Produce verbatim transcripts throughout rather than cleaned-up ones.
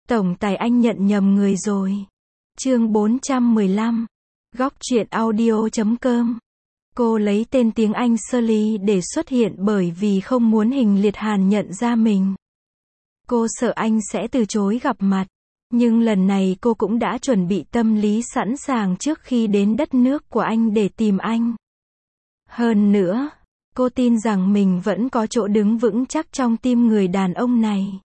Tổng tài anh nhận nhầm người rồi. Chương bốn trăm mười lăm. Góc truyện audio chấm com. Cô lấy tên tiếng Anh Shirley để xuất hiện bởi vì không muốn Hình Liệt Hàn nhận ra mình. Cô sợ anh sẽ từ chối gặp mặt. Nhưng lần này cô cũng đã chuẩn bị tâm lý sẵn sàng trước khi đến đất nước của anh để tìm anh. Hơn nữa, cô tin rằng mình vẫn có chỗ đứng vững chắc trong tim người đàn ông này.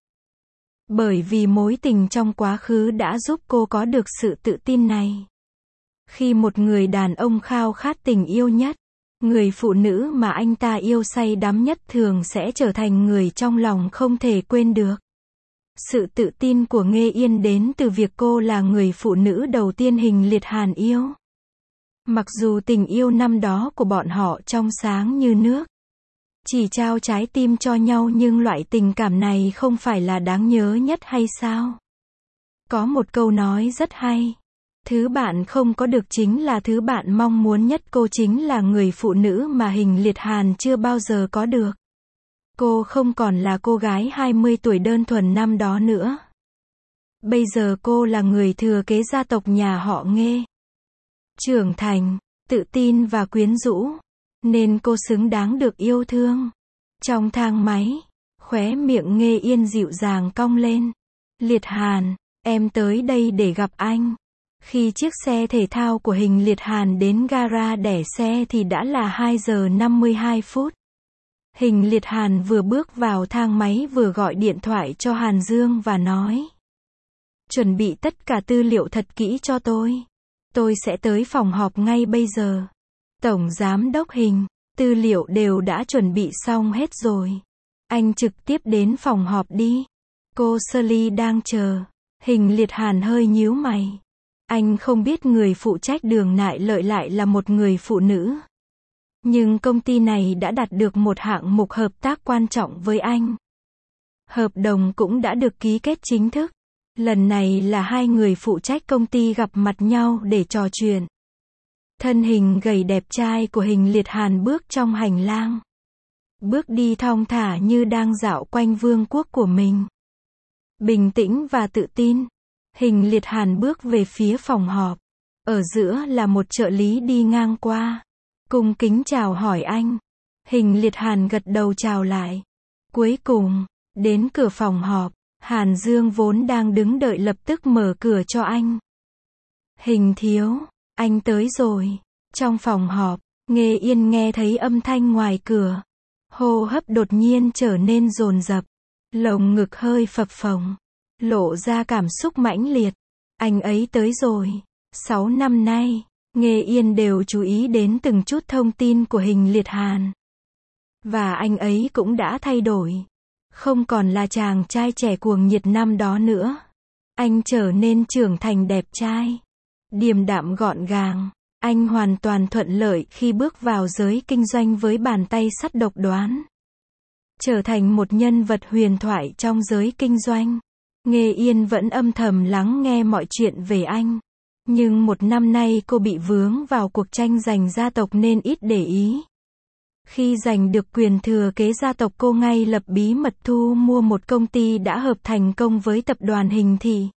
Bởi vì mối tình trong quá khứ đã giúp cô có được sự tự tin này. Khi một người đàn ông khao khát tình yêu nhất, người phụ nữ mà anh ta yêu say đắm nhất thường sẽ trở thành người trong lòng không thể quên được. Sự tự tin của Nghê Yên đến từ việc cô là người phụ nữ đầu tiên Hình Liệt Hàn yêu. Mặc dù tình yêu năm đó của bọn họ trong sáng như nước, chỉ trao trái tim cho nhau, nhưng loại tình cảm này không phải là đáng nhớ nhất hay sao? Có một câu nói rất hay. Thứ bạn không có được chính là thứ bạn mong muốn nhất. Cô chính là người phụ nữ mà Hình Liệt Hàn chưa bao giờ có được. Cô không còn là cô gái hai mươi tuổi đơn thuần năm đó nữa. Bây giờ cô là người thừa kế gia tộc nhà họ Nghê. Trưởng thành, tự tin và quyến rũ. Nên cô xứng đáng được yêu thương. Trong thang máy, khóe miệng Nghê Yên dịu dàng cong lên. Liệt Hàn, em tới đây để gặp anh. Khi chiếc xe thể thao của Hình Liệt Hàn đến gara đẻ xe thì đã là hai giờ năm mươi hai phút. Hình Liệt Hàn vừa bước vào thang máy vừa gọi điện thoại cho Hàn Dương và nói: chuẩn bị tất cả tư liệu thật kỹ cho tôi. Tôi sẽ tới phòng họp ngay bây giờ. Tổng giám đốc Hình, tư liệu đều đã chuẩn bị xong hết rồi. Anh trực tiếp đến phòng họp đi. Cô Shirley đang chờ. Hình Liệt Hàn hơi nhíu mày. Anh không biết người phụ trách Đường Nại Lợi lại là một người phụ nữ. Nhưng công ty này đã đạt được một hạng mục hợp tác quan trọng với anh. Hợp đồng cũng đã được ký kết chính thức. Lần này là hai người phụ trách công ty gặp mặt nhau để trò chuyện. Thân hình gầy đẹp trai của Hình Liệt Hàn bước trong hành lang. Bước đi thong thả như đang dạo quanh vương quốc của mình. Bình tĩnh và tự tin, Hình Liệt Hàn bước về phía phòng họp. Ở giữa là một trợ lý đi ngang qua. Cung kính chào hỏi anh. Hình Liệt Hàn gật đầu chào lại. Cuối cùng, đến cửa phòng họp, Hàn Dương vốn đang đứng đợi lập tức mở cửa cho anh. Hình thiếu, anh tới rồi. Trong phòng họp, Nghê Yên nghe thấy âm thanh ngoài cửa. Hô hấp đột nhiên trở nên dồn dập. Lồng ngực hơi phập phồng. Lộ ra cảm xúc mãnh liệt. Anh ấy tới rồi. Sáu năm nay, Nghê Yên đều chú ý đến từng chút thông tin của Hình Liệt Hàn. Và anh ấy cũng đã thay đổi. Không còn là chàng trai trẻ cuồng nhiệt năm đó nữa. Anh trở nên trưởng thành đẹp trai. Điềm đạm gọn gàng. Anh hoàn toàn thuận lợi khi bước vào giới kinh doanh với bàn tay sắt độc đoán. Trở thành một nhân vật huyền thoại trong giới kinh doanh. Nghê Yên vẫn âm thầm lắng nghe mọi chuyện về anh. Nhưng một năm nay cô bị vướng vào cuộc tranh giành gia tộc nên ít để ý. Khi giành được quyền thừa kế gia tộc, cô ngay lập bí mật thu mua một công ty đã hợp thành công với tập đoàn Hình Thị.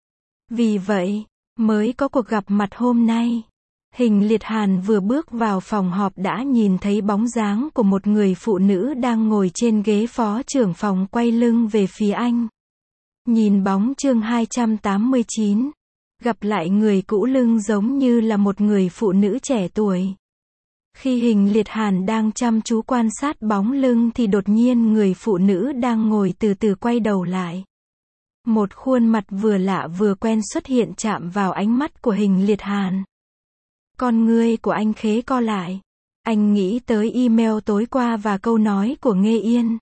Vì vậy, mới có cuộc gặp mặt hôm nay. Hình Liệt Hàn vừa bước vào phòng họp đã nhìn thấy bóng dáng của một người phụ nữ đang ngồi trên ghế phó trưởng phòng quay lưng về phía anh. Nhìn bóng chương hai trăm tám mươi chín. Gặp lại người cũ lưng giống như là một người phụ nữ trẻ tuổi. Khi Hình Liệt Hàn đang chăm chú quan sát bóng lưng thì đột nhiên người phụ nữ đang ngồi từ từ quay đầu lại. Một khuôn mặt vừa lạ vừa quen xuất hiện chạm vào ánh mắt của Hình Liệt Hàn. Con ngươi của anh khế co lại. Anh nghĩ tới email tối qua và câu nói của Nghê Yên.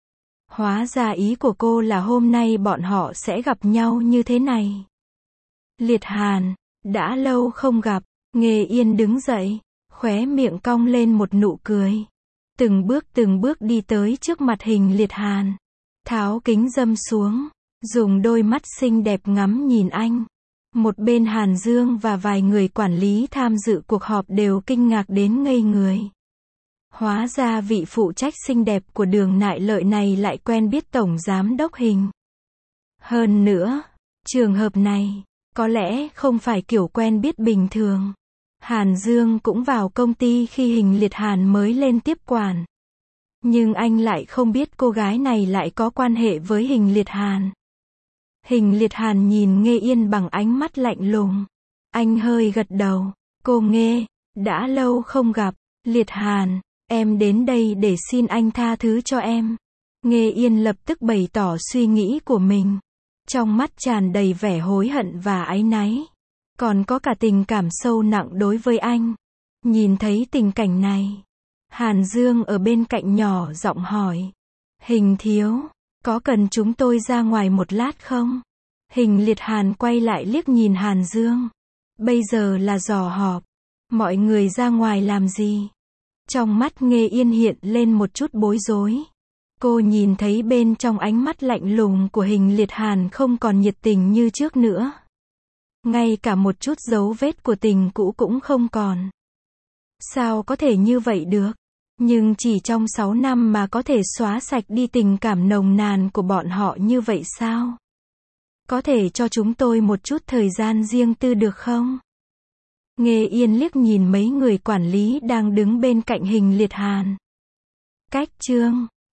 Hóa ra ý của cô là hôm nay bọn họ sẽ gặp nhau như thế này. Liệt Hàn, đã lâu không gặp. Nghê Yên đứng dậy, khóe miệng cong lên một nụ cười. Từng bước từng bước đi tới trước mặt Hình Liệt Hàn. Tháo kính râm xuống, dùng đôi mắt xinh đẹp ngắm nhìn anh. Một bên Hàn Dương và vài người quản lý tham dự cuộc họp đều kinh ngạc đến ngây người. Hóa ra vị phụ trách xinh đẹp của Đường Nại Lợi này lại quen biết Tổng Giám đốc Hình. Hơn nữa, Trường hợp này, có lẽ không phải kiểu quen biết bình thường. Hàn Dương cũng vào công ty khi Hình Liệt Hàn mới lên tiếp quản. Nhưng anh lại không biết cô gái này lại có quan hệ với Hình Liệt Hàn. Hình Liệt Hàn nhìn Nghê Yên bằng ánh mắt lạnh lùng. Anh hơi gật đầu. Cô Nghê, đã lâu không gặp. Liệt Hàn, em đến đây để xin anh tha thứ cho em. Nghê Yên lập tức bày tỏ suy nghĩ của mình. Trong mắt tràn đầy vẻ hối hận và áy náy. Còn có cả tình cảm sâu nặng đối với anh. Nhìn thấy tình cảnh này, Hàn Dương ở bên cạnh nhỏ giọng hỏi. Hình thiếu, có cần chúng tôi ra ngoài một lát không? Hình Liệt Hàn quay lại liếc nhìn Hàn Dương. Bây giờ là giờ họp. Mọi người ra ngoài làm gì? Trong mắt Nghê Yên hiện lên một chút bối rối. Cô nhìn thấy bên trong ánh mắt lạnh lùng của Hình Liệt Hàn không còn nhiệt tình như trước nữa. Ngay cả một chút dấu vết của tình cũ cũng không còn. Sao có thể như vậy được? Nhưng chỉ trong sáu năm mà có thể xóa sạch đi tình cảm nồng nàn của bọn họ như vậy sao? Có thể cho chúng tôi một chút thời gian riêng tư được không? Nghê Yên liếc nhìn mấy người quản lý đang đứng bên cạnh Hình Liệt Hàn. Cách chương